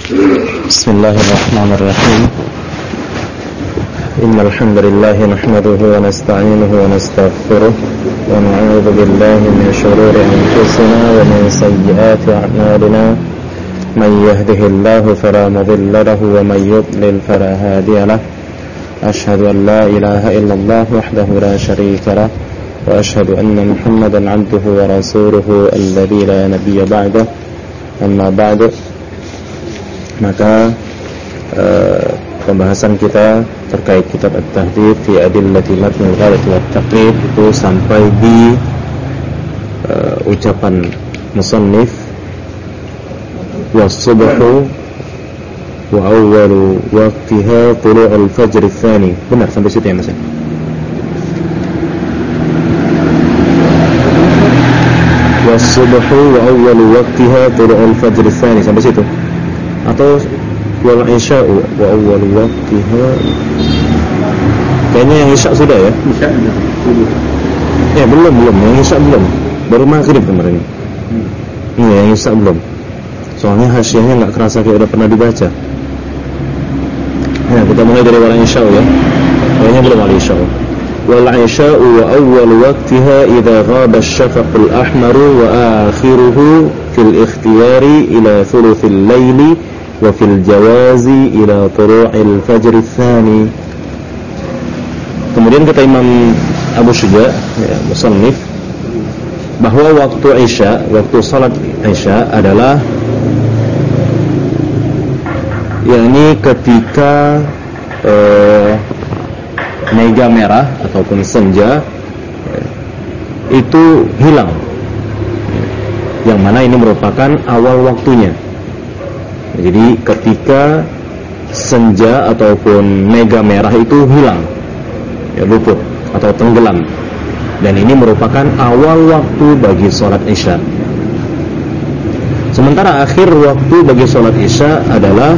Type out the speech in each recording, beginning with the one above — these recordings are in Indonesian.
Bismillahirrahmanirrahim. Innal hamdalillah nahmaduhu wa nasta'inuhu wa nastaghfiruh wa na'udzu billahi min shururi anfusina wa min sayyiati a'malina. Man yahdihillahu fala mudilla lahu wa man yudlil fala hadiya lahu. Ashhadu an la ilaha illallah wahdahu la sharika lahu wa ashhadu anna Muhammadan 'abduhu wa rasuluhu alladzi la nabiyya ba'dahu. Amma ba'du. Maka pembahasan kita terkait kitab At-Tahdhib fi Adillati Matnul Ghalat wa Taqrib itu sampai di ucapan musannif was-subhu wa awwalu waqtiha tulu'ul fajr ats-tsani. Benar sampai situ ya Mas? Was-subhu wa awwalu waqtiha tulu'ul fajr ats-tsani sampai situ. Atau wal isya'u wa awwal waqtiha. Kayaknya yang isya sudah ya? Isya sudah. Ya belum, yang isya belum. Baru maghrib kemarin. Iya, yang isya belum. Soalnya hasyahnya enggak kerasa kayak udah pernah dibaca. Ya, kita mulai dari wal isya'u ya. Kayaknya belum wal isya'u. Wal isya'u wa awwal waqtiha idza ghaba asy-syafaqul ahmaru wa akhiruhu fil ikhtiyari ila thuluthil laili wa fil jawazi ila turu'il fajr ats-tsani. Kemudian kata Imam Abu Syuja ya, musannif, bahwa waktu Isya, waktu salat Isya adalah yakni ketika mega merah ataupun senja itu hilang, yang mana ini merupakan awal waktunya. Jadi ketika senja ataupun mega merah itu hilang, ya, luput atau tenggelam, dan ini merupakan awal waktu bagi sholat Isya. Sementara akhir waktu bagi sholat Isya adalah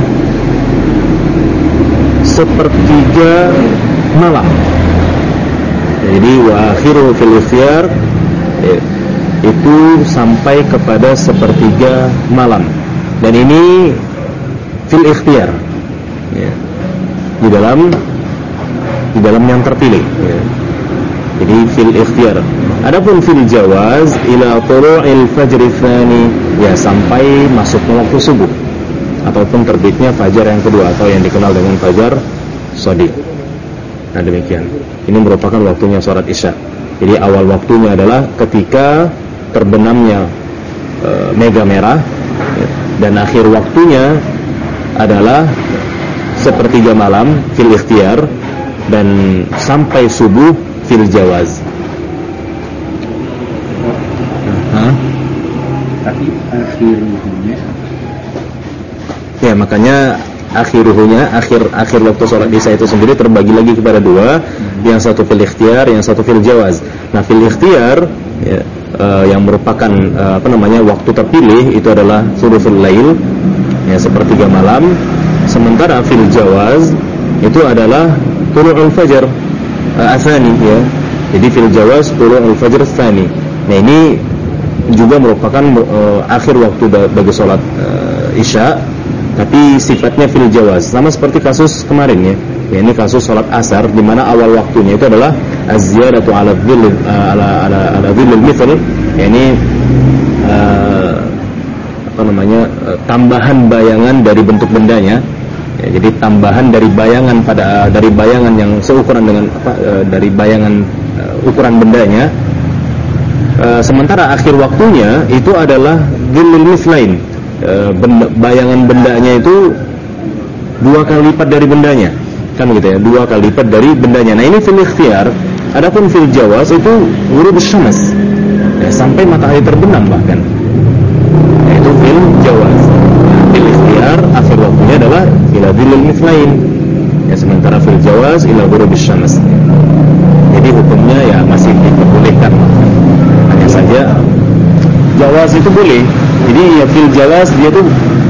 sepertiga malam. Jadi wa akhiru fil ikhtiyar, itu sampai kepada sepertiga malam. Dan ini fil ikhtiyar ya, di dalam yang terpilih ya. Jadi fil ikhtiyar. Adapun fil jawaz ila tulu'il fajr ats-tsani, ya sampai masuknya waktu subuh ataupun terbitnya fajar yang kedua atau yang dikenal dengan fajar shadiq. Nah demikian. Ini merupakan waktunya sholat Isya. Jadi awal waktunya adalah ketika terbenamnya mega merah ya, dan akhir waktunya adalah sepertiga malam fil ikhtiyar dan sampai subuh fil jawaz. Tapi akhiruhnya, ya makanya akhiruhnya, akhir waktu sholat Isya itu sendiri terbagi lagi kepada dua, yang satu fil ikhtiyar, yang satu fil jawaz. Nah fil ikhtiyar ya, yang merupakan waktu terpilih itu adalah thuluthul lail, ya sepertiga malam. Sementara fil jawaz itu adalah tulu'ul fajr ats-tsani ya. Jadi fil jawaz tulu'ul fajr ats-tsani. Nah ini juga merupakan akhir waktu bagi sholat Isya, tapi sifatnya fil jawaz, sama seperti kasus kemarin ya. Ya ini kasus sholat asar, di mana awal waktunya itu adalah az-ziyadatu ala dhillil mithl, ya ini tambahan bayangan dari bentuk bendanya ya, jadi tambahan dari bayangan yang seukuran dengan dari bayangan ukuran bendanya. Sementara akhir waktunya itu adalah dhillil mithlain, bayangan bendanya itu 2 kali lipat dari bendanya, kan gitu ya, 2 kali lipat dari bendanya. Nah ini fil ikhtiyar. Adapun fil jawaz itu ghurub syams ya, sampai matahari terbenam bahkan, yaitu fil jawaz. Fil ikhtiyar akhir waktunya adalah ila dhillil mithlain ya, sementara fil jawaz ila ghurub syams. Jadi hukumnya ya masih diperbolehkan, hanya saja jawaz itu boleh. Jadi ya fil jawaz dia tuh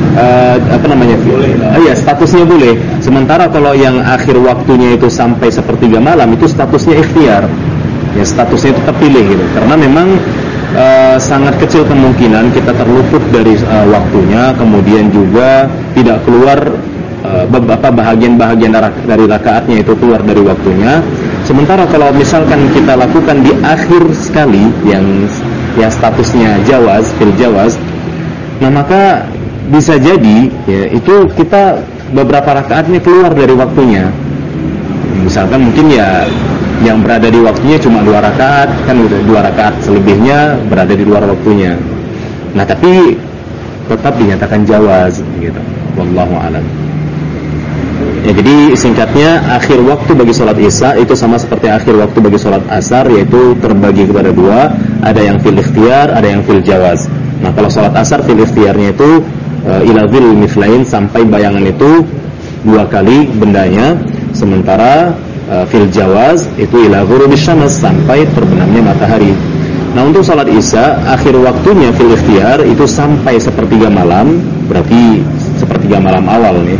statusnya boleh. Sementara kalau yang akhir waktunya itu sampai sepertiga malam itu statusnya ikhtiar. Ya statusnya itu terpilih gitu. Karena memang sangat kecil kemungkinan kita terluput dari waktunya, kemudian juga tidak keluar beberapa bahagian-bahagian dari rakaatnya itu keluar dari waktunya. Sementara kalau misalkan kita lakukan di akhir sekali yang statusnya jawaz, fil jawaz, nah maka bisa jadi ya, itu kita beberapa rakaatnya keluar dari waktunya. Misalkan mungkin ya yang berada di waktunya cuma 2 rakaat, kan udah 2 rakaat, selebihnya berada di luar waktunya. Nah tapi tetap dinyatakan jawaz gitu. Wallahu a'lam. Ya, jadi singkatnya akhir waktu bagi sholat isya itu sama seperti akhir waktu bagi sholat asar, yaitu terbagi kepada 2, ada yang fil ikhtiyar, ada yang fil jawaz. Nah kalau sholat asar fil ikhtiyarnya itu ila dhil mithlain, sampai bayangan itu 2 kali bendanya, sementara fil jawaz itu ila ghurubis syams, sampai terbenamnya matahari. Nah untuk sholat isya akhir waktunya fil ikhtiyar itu sampai sepertiga malam, berarti sepertiga malam awal nih.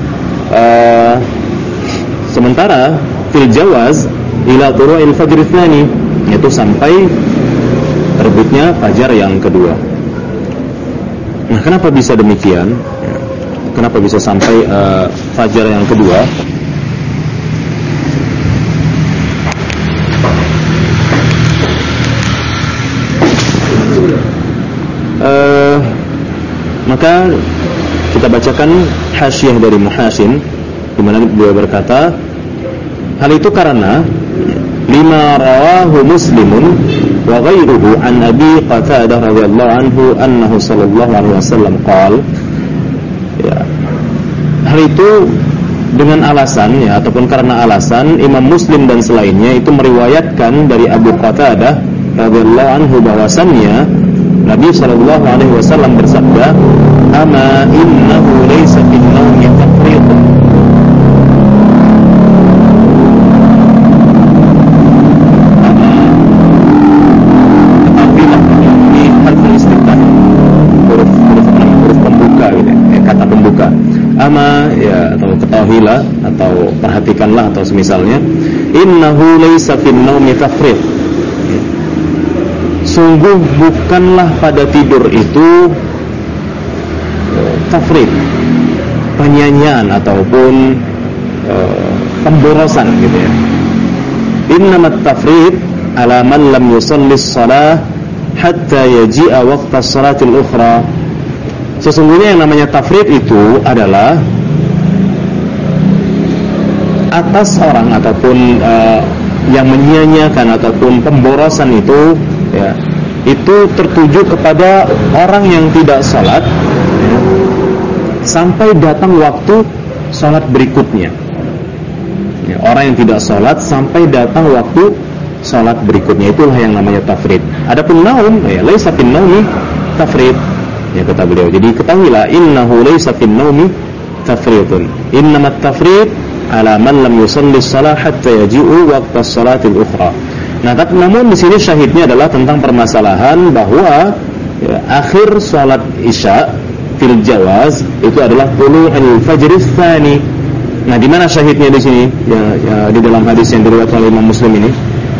Sementara fil jawaz ila tulu'il fajr tsani, yaitu sampai terbitnya fajar yang kedua. Nah, kenapa bisa demikian? Kenapa bisa sampai fajar yang kedua? Maka kita bacakan hasyiah dari Muhassin, di mana beliau berkata, hal itu karena lima rawahu Muslimun wa ghairuhu an Abi Qatadah radhiyallahu anhu annahu sallallahu alaihi wasallam qala, ya, hal itu dengan alasan ya, ataupun karena alasan Imam Muslim dan selainnya itu meriwayatkan dari Abu Qatadah radhiyallahu anhu bahwasannya Nabi sallallahu alaihi wasallam bersabda, ama innahu laysa fil nawmi tafriq. Ama ya, atau ketahuilah atau perhatikanlah atau semisalnya, innahu laysa fil naumi tafriq, sungguh bukanlah pada tidur itu tafriq, penyanyian ataupun pemborosan gitu ya. Innamat tafriq ala man lam yusallis shalah hatta yaji'a waqtas salatil ukhra. Sesungguhnya yang namanya tafrid itu adalah atas orang ataupun yang menyia-nyiakan ataupun pemborosan itu ya, itu tertuju kepada orang yang tidak sholat ya, sampai datang waktu sholat berikutnya ya, orang yang tidak sholat sampai datang waktu sholat berikutnya, itulah yang namanya tafrid. Adapun naum ya, laisa fin naumi tafrid ya, kata beliau. Jadi ketahuilah, innahu laysa fil naumi tafridun. Innamat tafrid ala man lam yusalli shalah hatta yaji'u waqtas salatil ukhra. Nah, tapi namun di sini syahidnya adalah tentang permasalahan bahwa ya, akhir salat isya fil jawaz itu adalah tulu'ul fajr tsani. Nah, di mana syahidnya di sini? Ya, di dalam hadis yang diriwayatkan oleh Imam Muslim ini.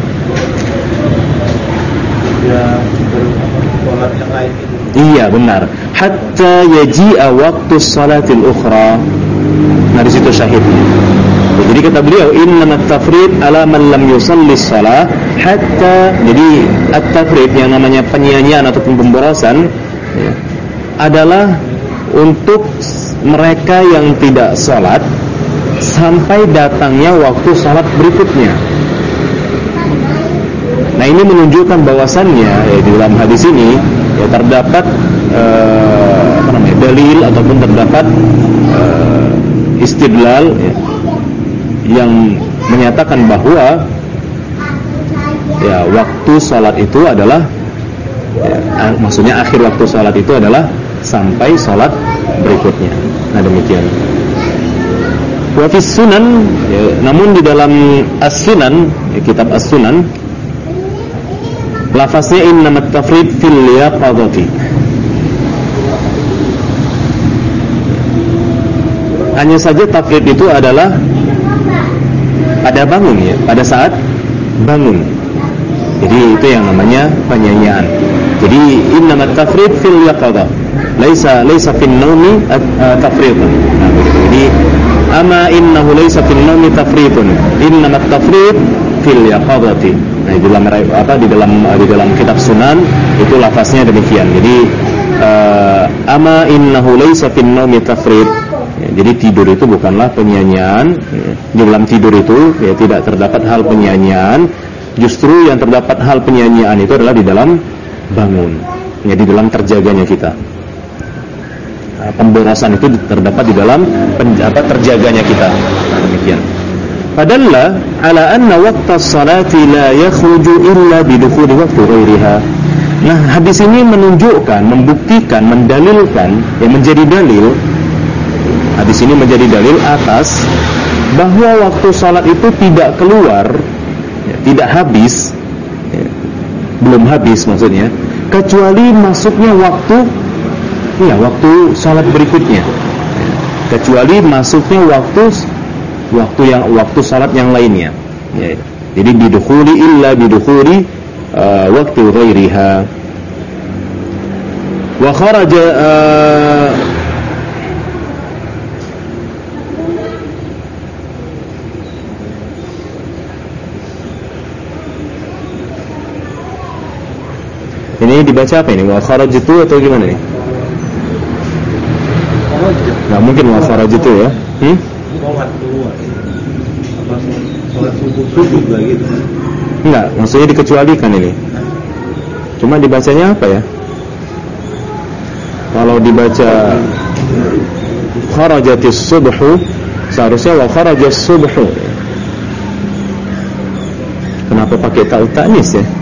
Ya, salat yang lain itu. Iya benar. Hatta yaji'a waktu salatil ukhra. Nah di situ syahidnya. Jadi kata beliau, innamat tafrid ala man lam yusalli shalah hatta. Jadi at-tafrid yang namanya penyanyian ataupun pemborosan ya, adalah untuk mereka yang tidak salat sampai datangnya waktu salat berikutnya. Nah ini menunjukkan bahwasannya ya, di dalam hadis ini ya, terdapat dalil ataupun terdapat istidlal ya, yang menyatakan bahwa ya waktu salat itu adalah ya, maksudnya akhir waktu salat itu adalah sampai salat berikutnya. Nah demikian. Wa fis sunan ya, namun di dalam as-sunan ya, kitab as-sunan lafaznya innamat tafrid fil yaqadati. Hanya saja tafrid itu adalah pada bangun ya, pada saat bangun. Jadi itu yang namanya penyanyian. Jadi innamat tafrid fil yaqadha, laisa fil naumi tafridun. Nah, jadi ama innahu laisa fil naumi tafridun, innamat tafrid fil yaqadhati. Nah, di dalam kitab Sunan itu lafaznya demikian. Jadi ama innahu laisa fil naumi tafrid. Ya, jadi tidur itu bukanlah penyanyian. Di dalam tidur itu ya tidak terdapat hal penyanyian. Justru yang terdapat hal penyanyian itu adalah di dalam bangun, ya di dalam terjaganya kita. Pemborosan itu terdapat di dalam terjaganya kita. Demikian. Padalla ala anna waqta salati la yakhruju illa bidukhuli waqti ghairiha. Nah, hadis ini menunjukkan, membuktikan, mendalilkan, yang menjadi dalil. Hadis ini menjadi dalil atas bahwa waktu salat itu tidak keluar, ya, tidak habis, ya, belum habis maksudnya, kecuali masuknya waktu salat berikutnya, ya, kecuali masuknya waktu salat yang lainnya, ya. Jadi bidukhuli illa bidukhuli waktu ghairiha wa kharaja ini dibaca apa ini? Wa kharajtu atau gimana nih? Nggak mungkin wa kharajtu ya? Enggak, maksudnya dikecualikan ini. Cuma dibacanya apa ya? Kalau dibaca kharajatis subhu, seharusnya wa kharajas subhu. Kenapa pakai ta'u ta'nis ya?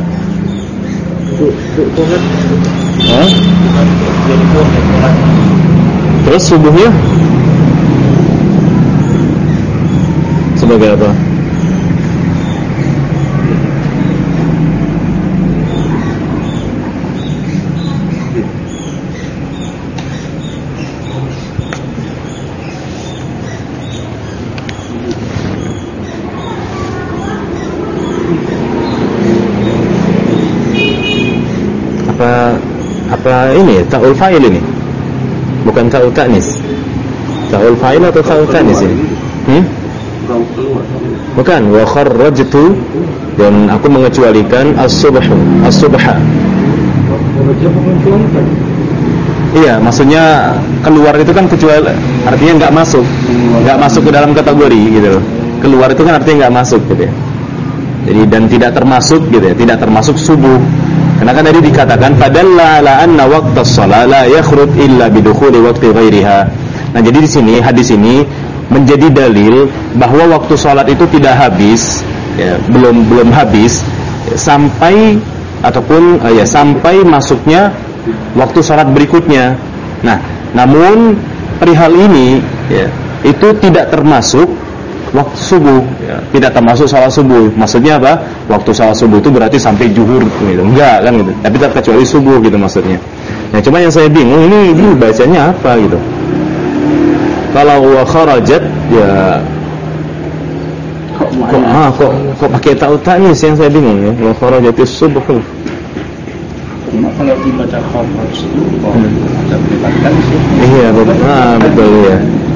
Terus subuhnya sebagai apa? Apa ini ta'ul fa'il ini? Bukan ta'ul ta'nis. Ta'ul fa'il atau ta'ul ta'nis ini? Bukan, wa kharrajtu, dan aku mengecualikan as-subha. Iya, maksudnya keluar itu kan kecuali, artinya enggak masuk ke dalam kategori gitu loh. Keluar itu kan artinya enggak masuk gitu ya. Jadi dan tidak termasuk gitu ya, tidak termasuk subuh. Karena kan tadi dikatakan padalla ala anna waqtas shalah la yakhruj illa bidukhuli waqti ghairiha. Nah, jadi di sini hadis ini menjadi dalil bahwa waktu salat itu tidak habis, ya, belum habis sampai ataupun sampai masuknya waktu salat berikutnya. Nah, namun perihal ini ya, itu tidak termasuk waktu subuh, ya, tidak termasuk salat subuh. Maksudnya apa? Waktu salat subuh itu berarti sampai zuhur gitu. Enggak kan gitu. Tapi tak kecuali subuh gitu maksudnya. Nah, cuma yang saya bingung ini bacanya apa gitu. Kalau wa kharajat ya kok pakai ta'u ta'nis, yang saya bingung ya. Wa kharajatis subh. Cuma kalau dibaca kharaj itu ada pelibatan sih. Iya, betul ya.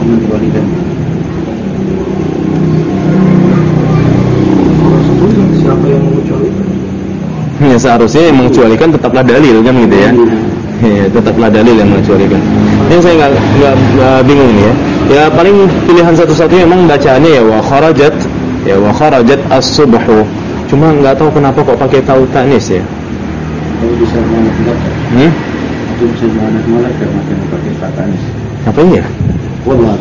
Siapa yang mengecualikan? Ya, seharusnya yang mengecualikan tetaplah dalil kan gitu ya. Ya, tetaplah dalil yang mengecualikan. Yang saya nggak bingung nih ya. Ya paling pilihan satu-satunya memang bacaannya ya wa kharajat as-subhu. Cuma nggak tahu kenapa kok pakai ta'u ta'nis ya. Kalau bisa mana itu bisa mana karena pakai ta'nis. Apa ya? Wallah.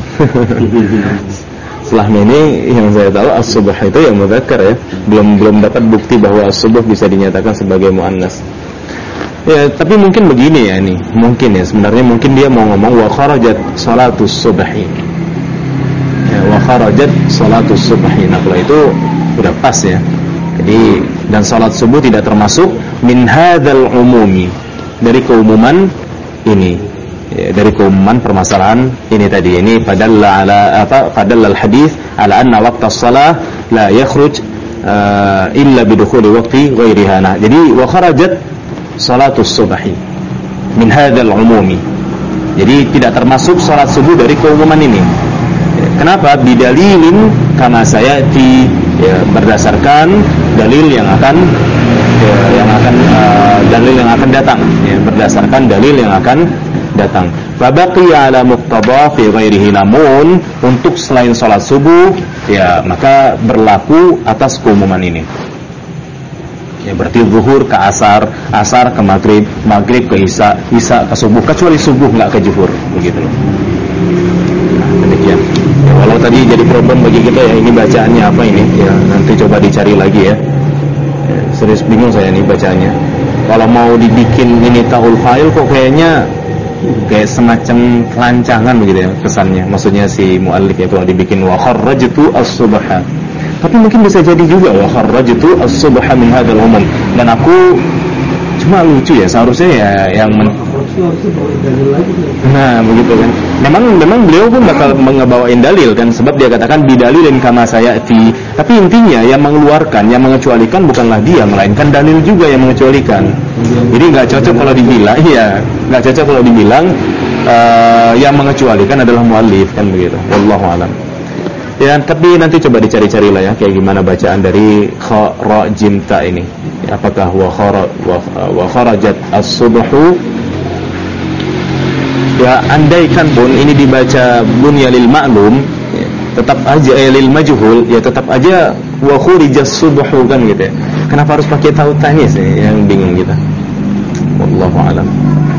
Setelah ini yang saya tahu as-subh itu yang mudzakkar ya. Belum dapat bukti bahwa as-subh bisa dinyatakan sebagai muannas. Ya, tapi mungkin begini ya ini. Mungkin ya sebenarnya mungkin dia mau ngomong wa kharajat salatus subhi. Ya, wa kharajat salatus subhi. Nah, kalau itu udah pas ya. Jadi dan salat subuh tidak termasuk min hadzal umumi, dari keumuman ini. Ya, dari keumuman permasalahan ini tadi. Ini padalla al hadis ala anna waqtas shalah la yakhruj illa bidukhuli waqti ghairiha. Nah, jadi wa kharajat salatus subhi min hadzal umumi. Jadi tidak termasuk salat subuh dari keumuman ini. Kenapa? Bidalilin kama sayati, ya, berdasarkan dalil yang akan dalil yang akan datang, ya, berdasarkan dalil yang akan datang. Fabaqiya ala muqtada fi ghairihi, namun untuk selain salat subuh, ya, maka berlaku atas keumuman ini. Ya, berarti zuhur ke asar, asar ke maghrib, maghrib ke isya, isya ke subuh, kecuali subuh nggak ke zuhur, begitu loh. Nah, demikian. Ya, walau tadi jadi problem bagi kita, ya, ini bacaannya apa ini? Ya, nanti coba dicari lagi, ya. Ya, serius bingung saya nih bacaannya. Kalau mau dibikin ini taul fa'il kok kayaknya kayak semacam kelancangan begitu, ya, kesannya. Maksudnya si muallif itu dibikin wa kharrajtu as-subha. Tapi mungkin bisa jadi juga wa kharrajtu as-subha min hadzal umum. Dan aku cuma lucu, ya, seharusnya ya yang nah begitu kan. Memang beliau pun bakal mengebawain dalil kan, sebab dia katakan bidalilin kama sayati. Tapi intinya yang mengeluarkan, yang mengecualikan bukanlah dia, melainkan dalil juga yang mengecualikan. Jadi nggak cocok kalau dibilang, iya, nggak cocok kalau dibilang yang mengecualikan adalah muallif, kan begitu. Wallahu a'lam. Ya, tapi nanti coba dicari-cari lah, ya, kayak gimana bacaan dari kharajimta ini. Apakah wa kharajat as-subhu? Ya, andaikan pun ini dibaca bunya lil ma'lum, ya, tetap aja lil majhul, ya tetap aja wa khurijas subhu, kan gitu, ya. Kenapa harus pakai taut tanis, ya, yang bingung kita. Wallahu a'lam.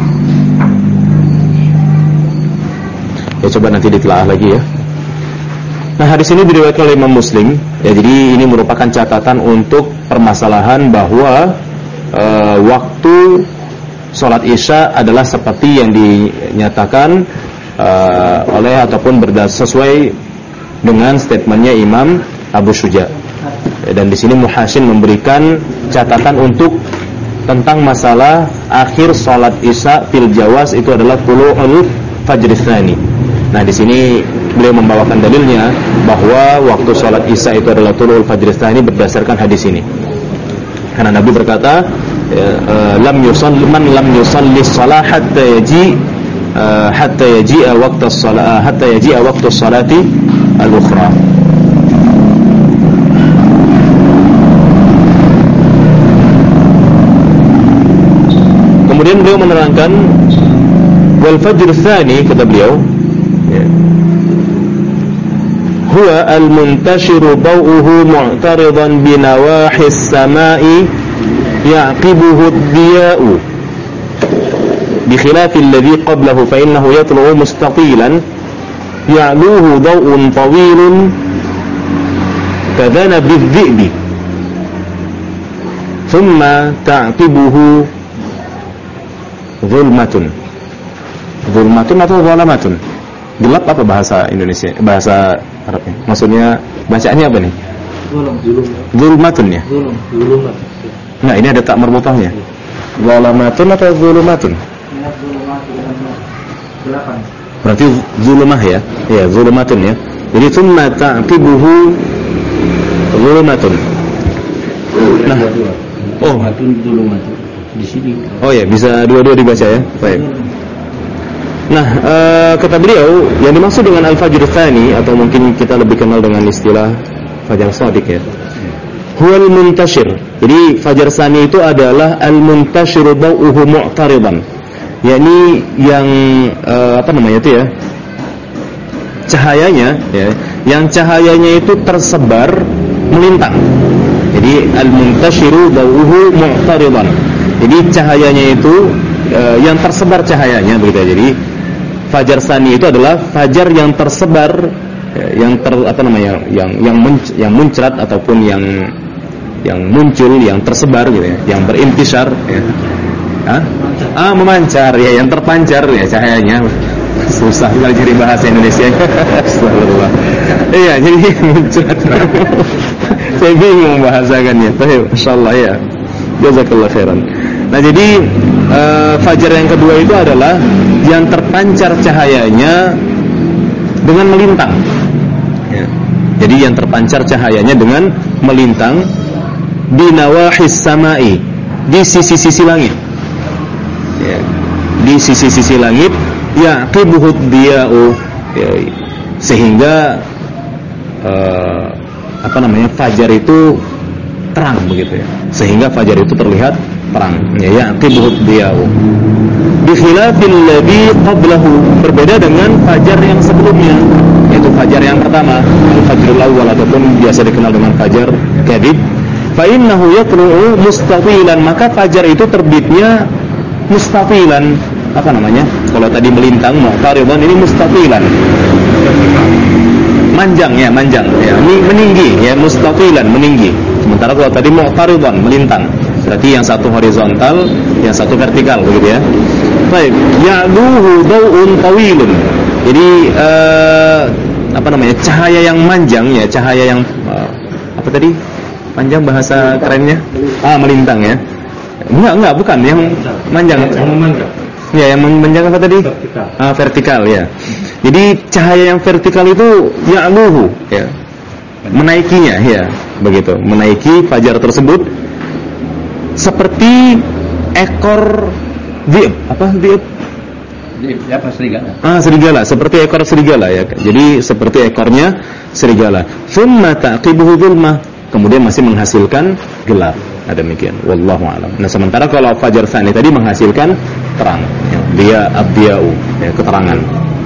Ya, coba nanti ditelaah lagi, ya. Nah, hadis ini diriwayatkan oleh Imam Muslim, ya, jadi ini merupakan catatan untuk permasalahan bahwa waktu sholat isya adalah seperti yang dinyatakan oleh ataupun sesuai dengan statementnya Imam Abu Syuja. Dan di sini Muhassin memberikan catatan untuk tentang masalah akhir sholat isya fil jawaz itu adalah tulu'ul fajr tsani. Nah, di sini beliau membawakan dalilnya bahwa waktu sholat isya itu adalah tulu'ul fajr tsani berdasarkan hadis ini. Karena Nabi berkata, lam yusalli shalah hatta yaji'a waqtu sholati al-ukhra. Kemudian beliau menerangkan wal fajr tsani, kata beliau, huwa al-muntashiru daw'uhu mu'taridan bi nawahi as-sama'i ya'qibuhu ad-diya'u bi khilafi alladhi qablahu fa innahu yatlu'u mustaqilan ya'luhu daw'un tawilun kadhana bi-dhi'bi thumma ta'qibuhu zulmatun. Zulmatun atau zalamatun? Gelap apa bahasa Indonesia? Bahasa Arabnya. Maksudnya bacaannya apa nih? Zulmatun, ya. Nah, ini ada tak merbutahnya. Zalamatun atau zulumatun? Berarti zulumah, ya. Ya, zulumatun, ya. Jadi thumma ta'qibuhu zulumatun. Nah, zulumatun di sini. Oh ya, bisa dua-dua dibaca, ya. Baik. Nah, kata beliau, yang dimaksud dengan al-fajr tsani, atau mungkin kita lebih kenal dengan istilah fajar shadiq, ya, huwal muntashir. Jadi fajar tsani itu adalah al-muntashiru daw'uhu mu'taridan, yakni yang itu, ya, cahayanya, ya, yang cahayanya itu tersebar melintang. Jadi al-muntashiru daw'uhu mu'taridan. Jadi cahayanya itu yang tersebar cahayanya, begitu, ya. Jadi fajar tsani itu adalah fajar yang tersebar, yang muncrat ataupun yang muncul, yang tersebar, gitu, ya, yang berintisar, ya. Memancar, ya, yang terpancar, ya, cahayanya. Susah sekali cari bahasa Indonesia. Astagfirullah. Iya, jadi muncrat. Saya bingung membahasakannya. Baik, insyaallah, ya. Jazakallahu khairan. Nah, jadi fajar yang kedua itu adalah yang terpancar cahayanya dengan melintang, ya. Jadi yang terpancar cahayanya dengan melintang binawahis samai, di sisi-sisi langit. di sisi-sisi langit, yaqibuhu diya'u, ya, sehingga fajar itu terang begitu ya, sehingga fajar itu terlihat terang, ya, yaqibuhu diya'u. Bi khilafil ladzi qablahu, berbeda dengan fajar yang sebelumnya, yaitu fajar yang pertama, al-fajrul awwal ataupun biasa dikenal dengan fajar kadhib. Fa innahu yatlu'u mustatilan, maka fajar itu terbitnya mustatilan. Kalau tadi melintang, mu'taridan, ini mustatilan. Manjang ya, meninggi ya, mustatilan, meninggi. Sementara kalau tadi mu'taridan, melintang. Berarti yang satu horizontal, yang satu vertikal begitu ya. Baik, ya'luhu daw'un tawilun. Jadi cahaya yang manjang ya, cahaya yang panjang bahasa kerennya? Melintang ya. Enggak, bukan yang manjang. Ya, yang manjang apa tadi? Vertikal. Vertikal ya. Jadi cahaya yang vertikal itu ya'luhu ya. Menaikinya ya, begitu. Menaiki fajar tersebut seperti ekor serigala. Serigala, seperti ekor serigala ya. Jadi seperti ekornya serigala. Thumma taqibuhu dhulmah, kemudian masih menghasilkan gelap. Demikian, wallahu a'lam. Nah, sementara kalau fajar tsani tadi menghasilkan terang, ya, dia ad-diya'u, ya, keterangan.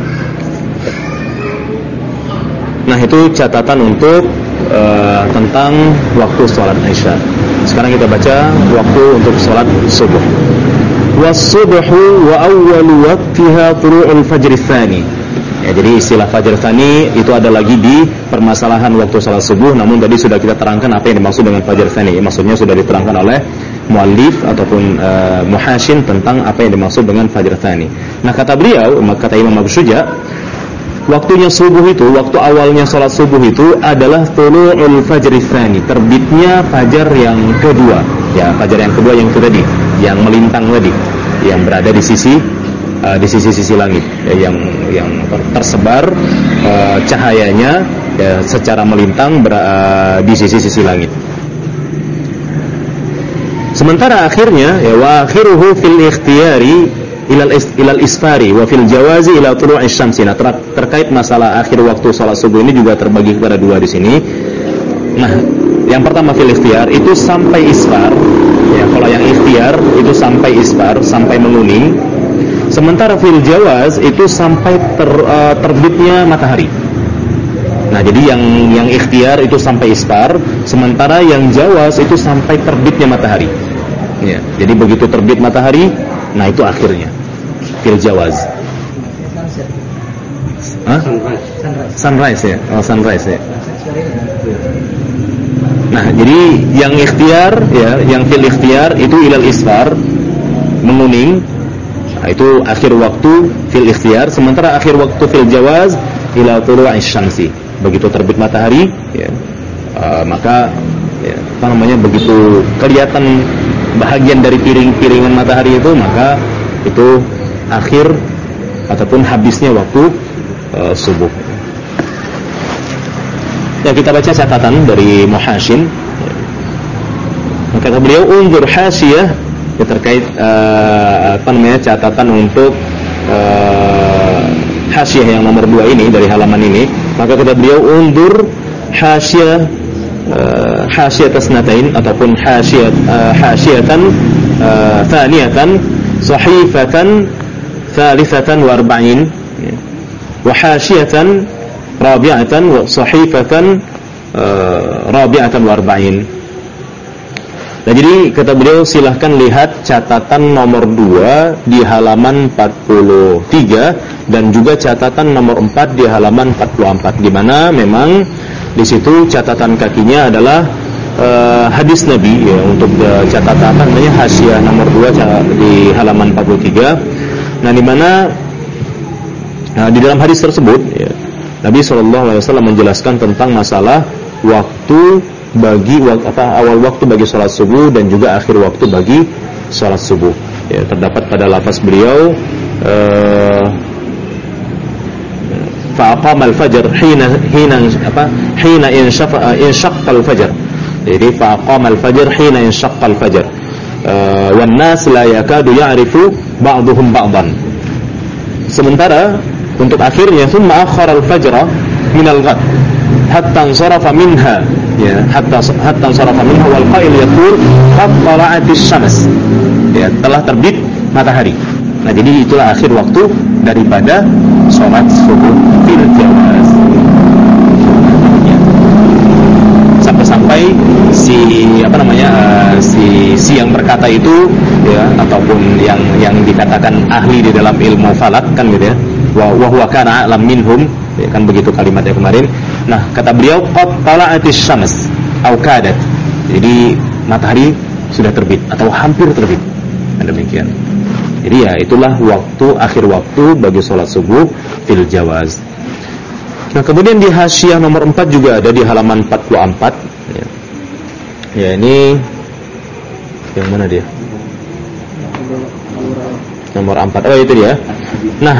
Nah, itu catatan untuk tentang waktu sholat Isya. Sekarang kita baca waktu untuk sholat subuh. Was-subhu wa awwalu waqtiha tulu'ul fajr tsani. Ya, jadi istilah fajar tsani itu ada lagi di permasalahan waktu salat subuh, namun tadi sudah kita terangkan apa yang dimaksud dengan fajar tsani. Maksudnya sudah diterangkan oleh muallif ataupun muhasyin tentang apa yang dimaksud dengan fajar tsani. Nah, kata beliau, kata Imam Abu Syuja, waktunya subuh itu, waktu awalnya salat subuh itu adalah tulu'ul fajr tsani, terbitnya fajar yang kedua. Ya, fajar yang kedua yang itu tadi, yang melintang tadi, yang berada di sisi langit ya, yang tersebar cahayanya ya, secara melintang di sisi langit. Sementara akhirnya ya, wa akhiruhu fil ikhtiyari ilal isfari wa fil jawazi ila tulu'i syamsi. Nah, terkait masalah akhir waktu salat subuh ini juga terbagi kepada dua di sini. Nah, yang pertama fil ikhtiyar itu sampai isfar ya, kalau yang ikhtiyar itu sampai isfar, sampai menguning. Sementara fil jawaz itu sampai terbitnya matahari. Nah, jadi yang ikhtiar itu sampai isfar, sementara yang jawaz itu sampai terbitnya matahari. Ya, jadi begitu terbit matahari, nah itu akhirnya fil jawaz. Sunrise ya. Sunrise ya. Nah, jadi yang ikhtiar ya, yang fil ikhtiar itu ilal isfar, menguning. Nah, itu akhir waktu fil ikhtiar, sementara akhir waktu fil jawaz ila tulu'i syamsi. Begitu terbit matahari ya, maka ya, begitu kelihatan bahagian dari piringan matahari itu, maka itu akhir ataupun habisnya waktu subuh. Ya, kita baca catatan dari Muhasyin. Kata beliau, unzur hasyiyah, ya, terkait catatan untuk hasyiyah yang nomor 2 ini dari halaman ini. Maka kata beliau, unzur hasyiyah tasnatain ataupun hasyiyatan thaniyatan sahifatan thalithatan wa arba'in wa hasyiyatan rabi'atan wa sahifatan rabi'atan wa arba'in. Nah, jadi kata beliau, silahkan lihat catatan nomor 2 di halaman 43 dan juga catatan nomor 4 di halaman 44, di mana memang di situ catatan kakinya adalah hadis Nabi ya, untuk catatan hasyiyah nomor 2 di halaman 43. Nah, di mana di dalam hadis tersebut ya, Nabi SAW menjelaskan tentang masalah waktu bagi awal waktu bagi sholat subuh dan juga akhir waktu bagi sholat subuh. Ya, terdapat pada lafaz beliau, fa'aqama al-fajr hina inshaqqa al-fajr. Jadi fa'aqama al-fajr hina inshaqqa al-fajr. Wan nas la yakadu ya'rifu ba'duhum ba'dan. Sementara untuk akhirnya thumma akhara al-fajra min al-ghad hatta ansarafa minha, ya, hatta ansarafa minha wal qa'il yaqul qad tala'atis syams, ya, telah terbit matahari. Nah, jadi itulah akhir waktu daripada sholat subuh fil jawaz. Ya. Sampai si si yang berkata itu, ya, ataupun yang dikatakan ahli di dalam ilmu falak kan gitu ya, wa huwa kana a'lam minhum, ya, kan begitu kalimatnya kemarin. Nah, kata beliau qad tala'atis syams au kadat, jadi matahari sudah terbit atau hampir terbit. Demikian. Jadi ya itulah akhir waktu bagi sholat subuh fil jawaz. Nah, kemudian di hasyiah nomor 4 juga ada di halaman 44. Ya, ini yang mana dia? Nomor 4. Oh, itu dia. Nah,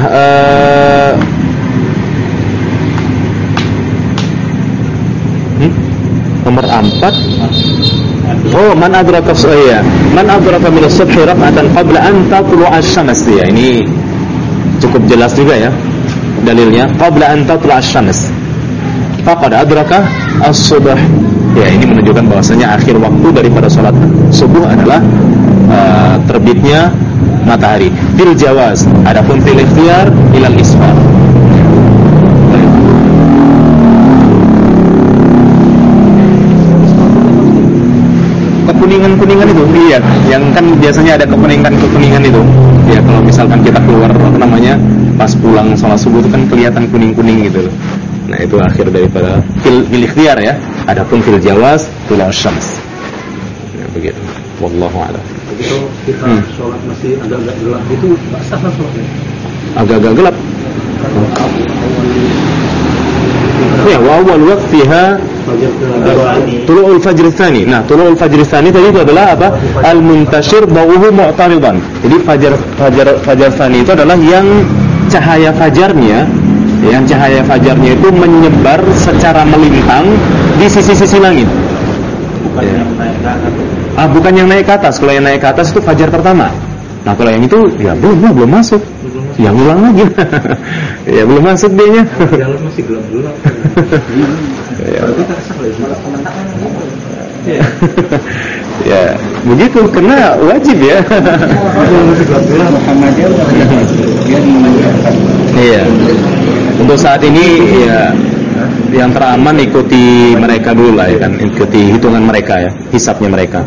nomor 4. Oh, man adraka min as-subhi rak'atan qabla an tatlu'a asy-syams. Ya, ini cukup jelas juga ya dalilnya, qabla an tatlu'a asy-syams faqad adraka as-subh. Ya, ini menunjukkan bahwasanya akhir waktu daripada salat subuh adalah terbitnya matahari fil jawaz. Adapun fil ikhtiyar ilal isfar. Kuningan itu, iya, yang kan biasanya ada kekuningan itu. Ya, kalau misalkan kita keluar pas pulang sholat subuh itu kan kelihatan kuning gitu loh. Nah, itu akhir daripada fil ikhtiyar ya. Adapun fil jawaz tulu'u syams. Ya, begitu. Wallahu a'lam. Begitu kita sholat masih agak-agak gelap itu enggak sah sholatnya. Agak-agak gelap. Ya, wa awwal waqtiha tulu'ul fajr tsani. Nah, tulu'ul fajr tsani tadi itu adalah apa? Al-muntashir dawuhu mu'taridan. Jadi fajar tsani itu adalah yang cahaya fajarnya itu menyebar secara melintang di sisi-sisi langit. Bukan yang naik ke atas. Bukan yang naik ke atas. Kalau yang naik ke atas itu fajar pertama. Nah, kalau yang itu ya belum masuk. Yang ulang lagi. Ya belum masuk dianya. Jalan masih gelap-gelap. Ya, begitu karena wajib ya. Iya. Untuk saat ini ya yang teraman ikuti mereka dulu lah ya kan, ikuti hitungan mereka ya, hisabnya mereka.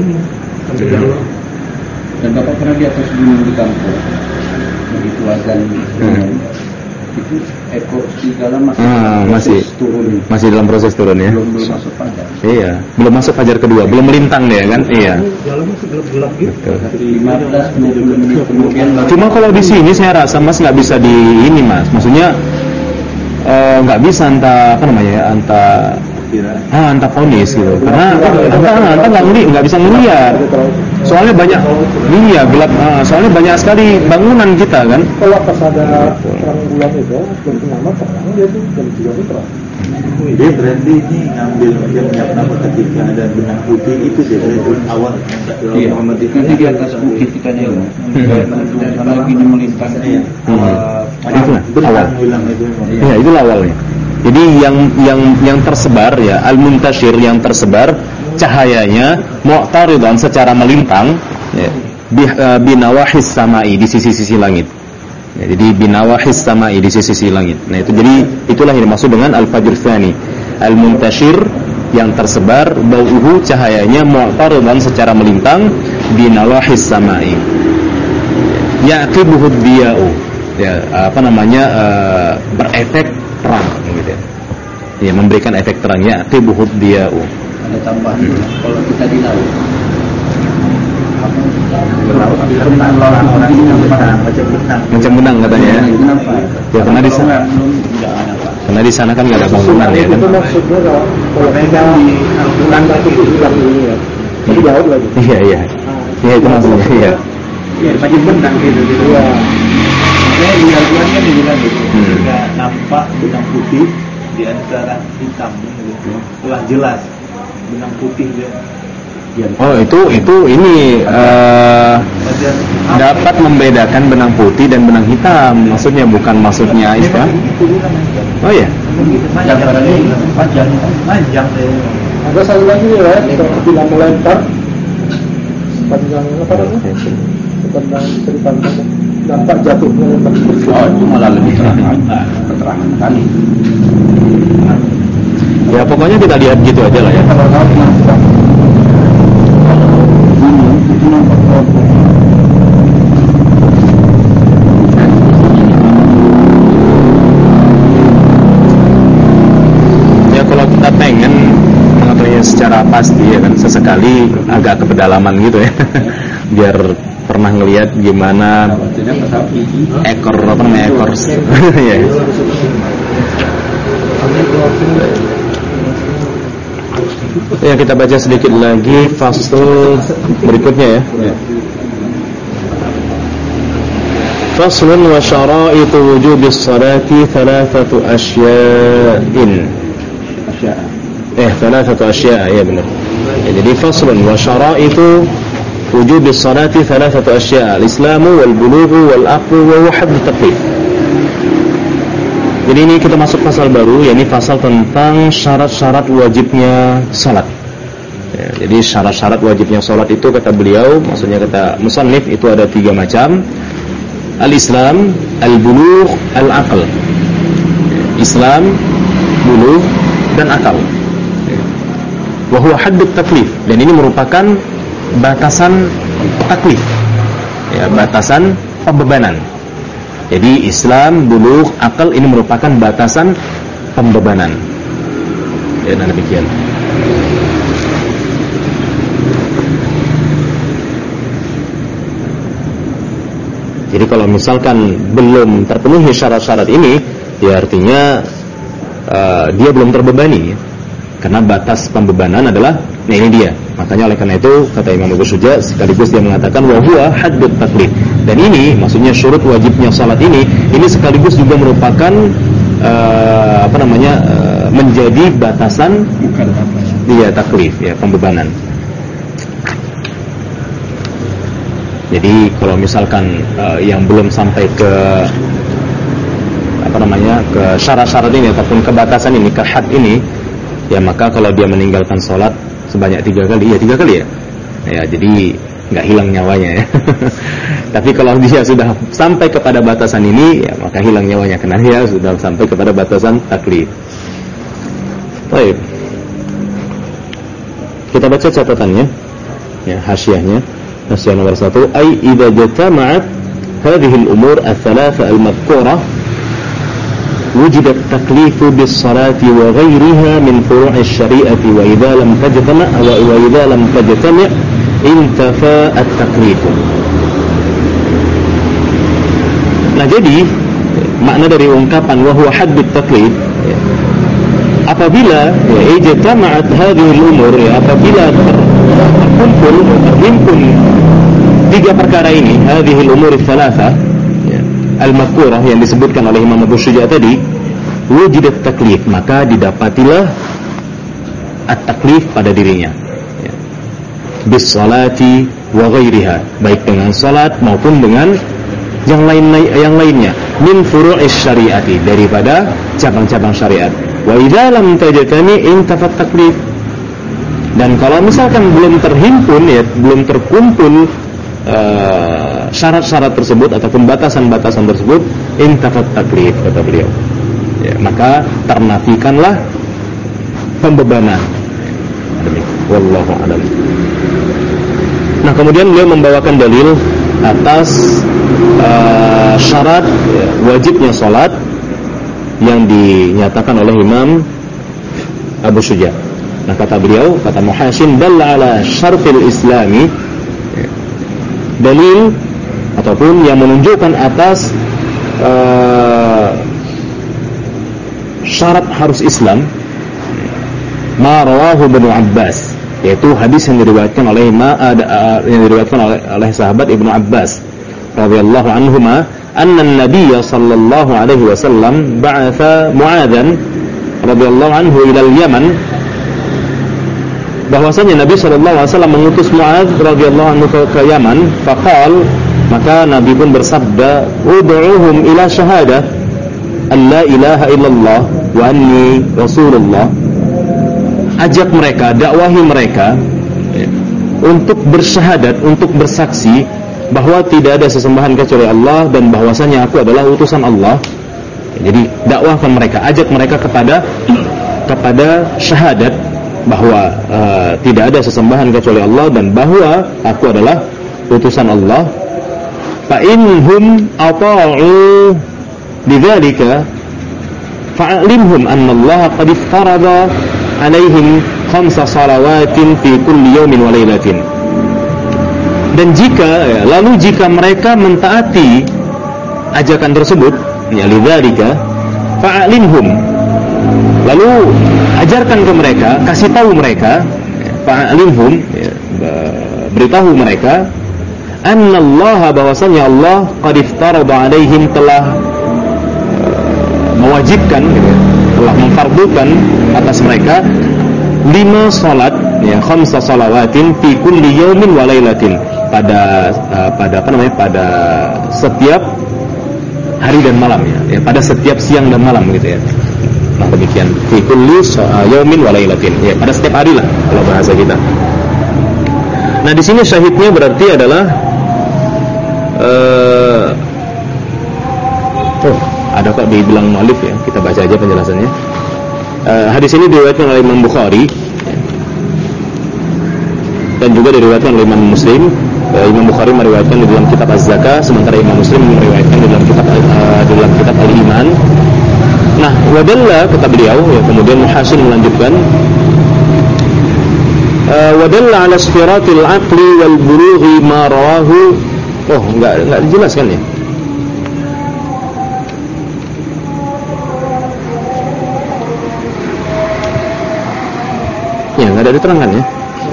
Dan Bapak pernah di atas gunung di kampung, begitu azan itu ekor serigala masih turun. Masih dalam proses turun ya. Belum masuk fajar. Iya, belum masuk fajar kedua, belum melintang dia kan. Iya. Jalan masih gelap-gelap gitu. 15-20 menit kemudian. Cuma kalau di sini saya rasa Mas nggak bisa di ini Mas. Maksudnya nggak bisa anta fonis gitu. Karena anta nggak bisa ngelihat. Soalnya banyak gelap. Soalnya banyak sekali bangunan kita kan. Kalau pas ada terang bulan itu berpenama terang dia tuh jam 3 itu terang. Dia berarti ini ngambil jam apa ketika ada benang putih itu dia dari awal. Iya. Nanti di atas bukit kita nih. Karena lagi melintang. Itu awal. Iya, itu awalnya. Jadi yang tersebar ya al-muntashir, yang tersebar cahayanya mu'taridan secara melintang ya, binawahis samai, di sisi-sisi langit. Ya, jadi binawahis samai, di sisi-sisi langit. Nah, itu jadi itulah yang dimaksud dengan al-fajr tsani. Al-muntashir yang tersebar bauhu cahayanya mu'taridan secara melintang binawahis samai. Yaqibuhu diya'u. Ya, berefek terang gitu ya. Ya, memberikan efek terang yaqibuhu diya'u. Ada tambahan kalau kita di laut. Macam benang katanya ya. Ya karena di sana kan nggak ada bangunan ya kan. Kalau pegang di bulan kaki itu bilang ini ya. Jadi jauh lagi. Iya. Iya itu maksudnya. Iya. Iya pakai benang gitu. Iya. Saya lihat-lihatnya dibilang gitu. Nggak nampak benang putih di antara hitam gitu. Telah jelas benang putih dia Oh, itu ini dapat membedakan benang putih dan benang hitam. Maksudnya bukan maksudnya istilah. Oh ya. Panjang. Ada satu lagi ya, bila melempar panjang apa namanya? Panjang cerita dampak jatuhnya lempar. Oh, itu malah lebih keterangan kali. Ya pokoknya kita lihat gitu aja lah ya. Kalau tahu itu nampak kelompok. Ya kalau kita pengen mengetahui secara pasti ya kan, sesekali agak ke pedalaman gitu ya. Biar pernah ngelihat gimana ekor ya. Ya kita baca sedikit lagi fasal berikutnya ya. Faslun wa syara'itu wujubis salati thalathatu asya'in. Thalathatu asya' ya benar. Ya, jadi faslun wa syara'itu wujubis salati thalathatu asya', al-islamu wal bulughu wal aqlu wa huwa hadd at-taqlid. Jadi ini kita masuk pasal baru, yakni pasal tentang syarat-syarat wajibnya salat. Ya, jadi syarat-syarat wajibnya salat itu kata beliau, maksudnya kata musannif itu ada 3 macam. Al-Islam, al-bulugh, al-aql. Islam, bulugh dan akal. Wa huwa haddut taklif, dan ini merupakan batasan taklif. Ya, batasan pembebanan. Jadi Islam, bulugh, akal ini merupakan batasan pembebanan. Ya, dan demikian. Jadi kalau misalkan belum terpenuhi syarat-syarat ini, ya artinya dia belum terbebani. Karena batas pembebanan adalah, nah ini dia. Makanya oleh karena itu kata Imam Abu Syuja sekaligus dia mengatakan wa huwa haddut taklid. Dan ini maksudnya syurut wajibnya salat ini sekaligus juga merupakan menjadi batasan dia taklif ya, pembebanan. Jadi kalau misalkan yang belum sampai ke ke syarat-syarat ini ataupun ke batasan ini, ke had ini, ya maka kalau dia meninggalkan sholat sebanyak 3 kali, ya 3 kali ya. Ya jadi nggak hilang nyawanya ya. Tapi kalau dia sudah sampai kepada batasan ini, ya maka hilang nyawanya karena dia sudah sampai kepada batasan taklif. Baik. Kita baca catatannya, ya hasyiahnya. Hasyiah nomor 1, ay idza jatama'at hadhihi al-umur ats-tsalatsa al-madhkurah wujida at-taklifu bis-salati wa ghayriha min furu' asy-syari'ati wa idza lam tajtama' wa idza lam tajtami' intafa at-taklifu. Nah jadi makna dari ungkapan wa huwa haddut taklif, apabila ijtama'at hadhihi al-umur, apabila terhimpun 3 perkara ini, hadhihi al-umur ats-tsalatsa al-madhkurah yang disebutkan oleh Imam Abu Syuja tadi, wujidat taklif, maka didapatilah at-taklif pada dirinya, bis salati wa ghairiha, baik dengan salat maupun dengan yang lainnya, min furu'is syariati, daripada cabang-cabang syariat. Wa idza lam tajtami intafat taklif, dan kalau misalkan belum terhimpun, ya belum terkumpul syarat-syarat tersebut ataupun batasan-batasan tersebut, intafat taklif kata beliau, ya, maka ternafikanlah pembebanan. Wallahu a'lam. Nah kemudian beliau membawakan dalil atas syarat wajibnya salat yang dinyatakan oleh Imam Abu Syuja. Nah kata beliau, kata Muhashin, dalla ala syarfil islami, dalil ataupun yang menunjukkan atas syarat harus Islam, ma rawahu Ibnu Abbas, yaitu hadis yang diriwayatkan oleh sahabat Ibnu Abbas radhiyallahu anhuma, anna an-nabiy sallallahu alaihi wasallam ba'atha Mu'adzan radhiyallahu anhu ila al-Yaman bahwasanya Nabi SAW mengutus Mu'adz radhiyallahu anhu ke Yaman. Faqal, maka Nabi pun bersabda, ud'uhum ila syahadah an la ilaha illallah wa anni rasulullah. Ajak mereka, dakwahi mereka untuk bersyahadat, untuk bersaksi bahwa tidak ada sesembahan kecuali Allah dan bahwasanya aku adalah utusan Allah. Jadi dakwahkan mereka, ajak mereka kepada syahadat bahwa tidak ada sesembahan kecuali Allah dan bahwa aku adalah utusan Allah. Fa inhum ata'u bidzalika fa'alimhum anna Allah qad iftarada 'alaihim 5 salawatin fi kulli yawmin wa lailatin. Dan jika mereka mentaati ajakan tersebut, ya lidzalika fa'alimhum, lalu ajarkan ke mereka, kasih tahu mereka, fa'alimhum, ya, beritahu mereka, annallaha, bahwasanya Allah qad iftarada 'alaihim, telah mewajibkan, gitu, telah memfardukan atas mereka 5 salat, ya, 5 salawatin fi kulli yaumin wa lailatin, pada setiap hari dan malam, ya, pada setiap siang dan malam, gitu ya. Nah, demikian, fi kulli yaumin wa lailatin, ya, pada setiap hari lah kalau bahasa kita. Nah, di sini syahidnya berarti adalah ada kok dibilang mu'allif, ya, kita baca aja penjelasannya. Hadis ini diriwayatkan oleh Imam Bukhari dan juga diriwayatkan oleh Imam Muslim. Imam Bukhari meriwayatkan di dalam kitab Az-Zakah, sementara Imam Muslim meriwayatkan di dalam kitab Al-Iman. Nah, wadalla, kata beliau, ya, kemudian Muhasin melanjutkan, wadalla ala istiratil aqli wal bulughi ma rawahu. Enggak dijelaskan, ya. Ya, enggak ada diterangkan, ya.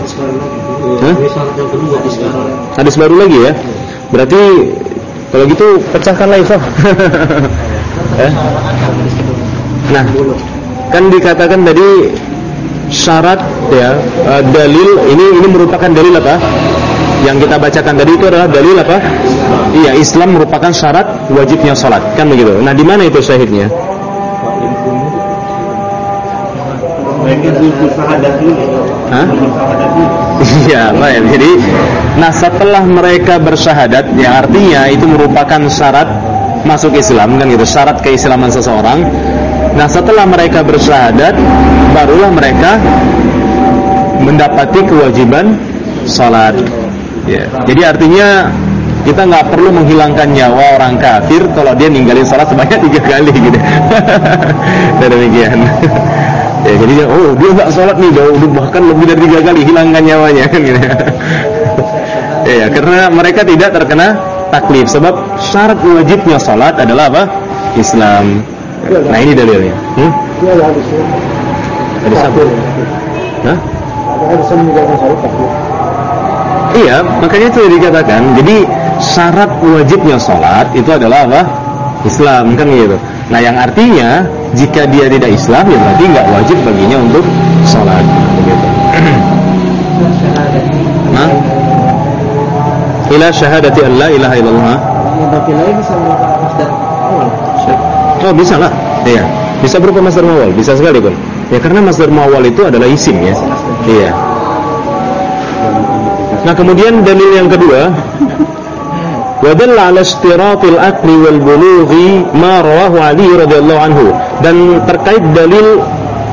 Hadis baru lagi, ya. Berarti kalau gitu pecahkan lagi, Sof. Nah, kan dikatakan tadi syarat, ya, dalil ini merupakan dalil apa? Yang kita bacakan tadi itu adalah dalil apa? Iya, Islam merupakan syarat wajibnya salat, kan begitu. Nah, di mana itu syahidnya? Hah? Iya, baik. Jadi, nah, setelah mereka bersyahadat, ya, artinya itu merupakan syarat masuk Islam, kan gitu, syarat keislaman seseorang. Nah, setelah mereka bersyahadat, barulah mereka mendapati kewajiban salat. Ya. Jadi artinya kita nggak perlu menghilangkan nyawa orang kafir kalau dia ninggalin salat sebanyak 3 kali, gitu. Dan demikian. Ya, jadi dia nggak sholat nih, bahkan lebih dari 3 kali, hilangkan nyawanya, kan gitu. Ya, karena mereka tidak terkena taklif, sebab syarat wajibnya sholat adalah apa? Islam. Nah, ini dalilnya. Hadis apa? Hah? Iya, makanya itu dikatakan. Jadi syarat wajibnya sholat itu adalah apa? Islam, kan gitu. Nah, yang artinya jika dia tidak Islam, ya berarti nggak wajib baginya untuk sholat, begitu. Nah, ila syahadati an la ilaha illallah. Oh, bisa lah. Iya, bisa berupa masdar mawal, bisa sekali pun. Ya, karena masdar mawal itu adalah isim, ya. Iya. Nah, kemudian dalil yang kedua, wa dalla ala istiratil aqli wal bulughi ma rawahu Ali radhiyallahu anhu. Dan terkait dalil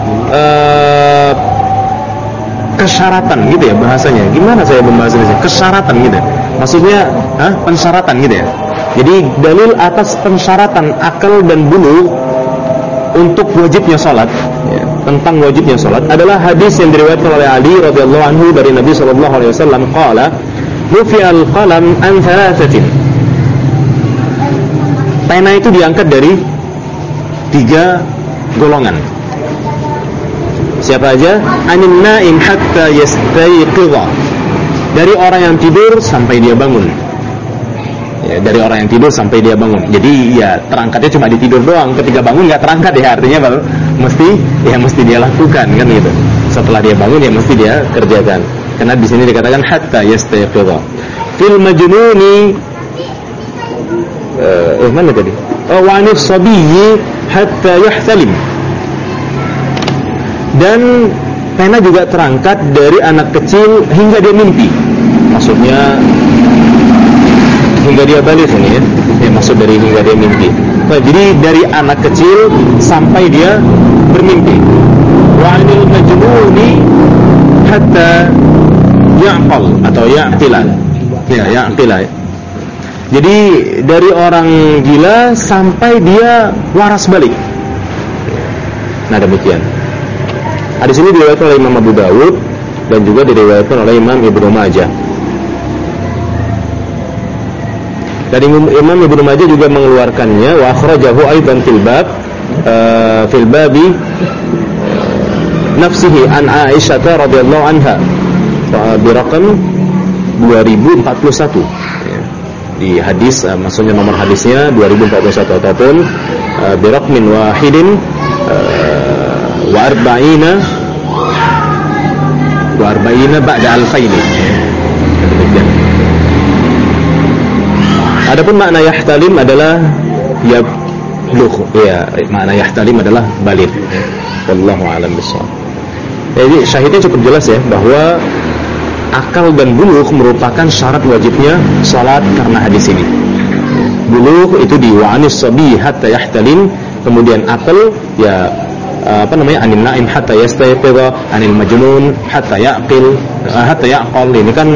kesyaratan, gitu ya bahasanya. Gimana saya membahasnya? Kesyaratan, gitu. Maksudnya, pensyaratan, gitu ya. Jadi dalil atas pensyaratan akal dan bulugh untuk wajibnya salat, ya, tentang wajibnya salat adalah hadis yang diriwayatkan oleh Ali radhiyallahu anhu dari Nabi sallallahu alaihi wasallam, qala rufi'al qalam an thalathatin. Pena itu diangkat dari 3 golongan. Siapa aja? Anin naim hatta yastayqiza. Dari orang yang tidur sampai dia bangun. Ya, dari orang yang tidur sampai dia bangun. Jadi ya terangkatnya cuma di tidur doang. Ketika bangun nggak terangkat, ya artinya baru mesti dia lakukan, kan gitu. setelah dia bangun ya mesti dia kerjakan. Karena di sini dikatakan hatta yastayqidha. Fil majnuni mana tadi? Wa 'anil sabiyyi hatta yahtalim. Dan pena juga terangkat dari anak kecil hingga dia mimpi. Maksudnya hingga dia balik ini ya. Maksud dari hingga dia mimpi. Nah, jadi dari anak kecil sampai dia bermimpi. Wa 'anil majnuni hatta ya'qal atau ya'qila. Ya, ya'qila. Jadi dari orang gila sampai dia waras balik. Nah, demikian. Hadis ini diriwayatkan oleh Imam Abu Dawud dan juga diriwayatkan oleh Imam Ibnu Majah. Dan Imam Ibnu Majah juga mengeluarkannya wa akhrajahu aidan fil babi nafsihi an Aisyah radhiyallahu anha bi raqam 2041. Di hadis maksudnya nomor hadisnya 2041 ataupun bi raqmin wahidin wa arba'ina ba'da alfaini. Adapun makna yahtalim adalah yablugh, ya, makna yahtalim adalah balik. Wallahu a'lam bishawab. Jadi syahidnya cukup jelas ya bahwa akal dan bulugh merupakan syarat wajibnya salat karena hadis ini. Bulugh itu di wa 'anis sabi hatta yahtalim, kemudian akal ya anil na'im hatta yastayqidha, anil majnun hatta ya'qil, hatta ya'qal. Ini kan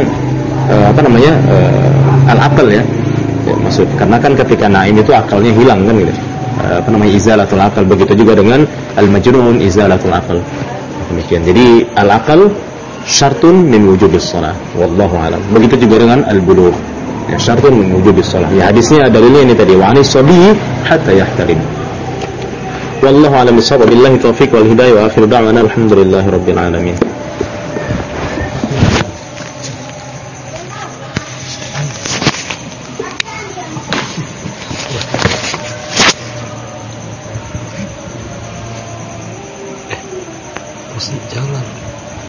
al-aql ya. Ya, maksud karena kan ketika naim itu akalnya hilang kan gitu. Izalatul aqal. Begitu juga dengan al-majnun, izalatul aqal. Demikian. Jadi al-aqal syartun min wujubis shalah. Wallahu a'lam. Begitu juga dengan al-bulugh. Ya, syartun min wujubis shalah. Ya, hadisnya dalilnya ini tadi wa 'anis sabi hatta yahtalim. Wallahu a'lam bishawab. Billahi taufiq wal hidayah wa akhiru da'wana alhamdulillahi rabbil alamin. Jangan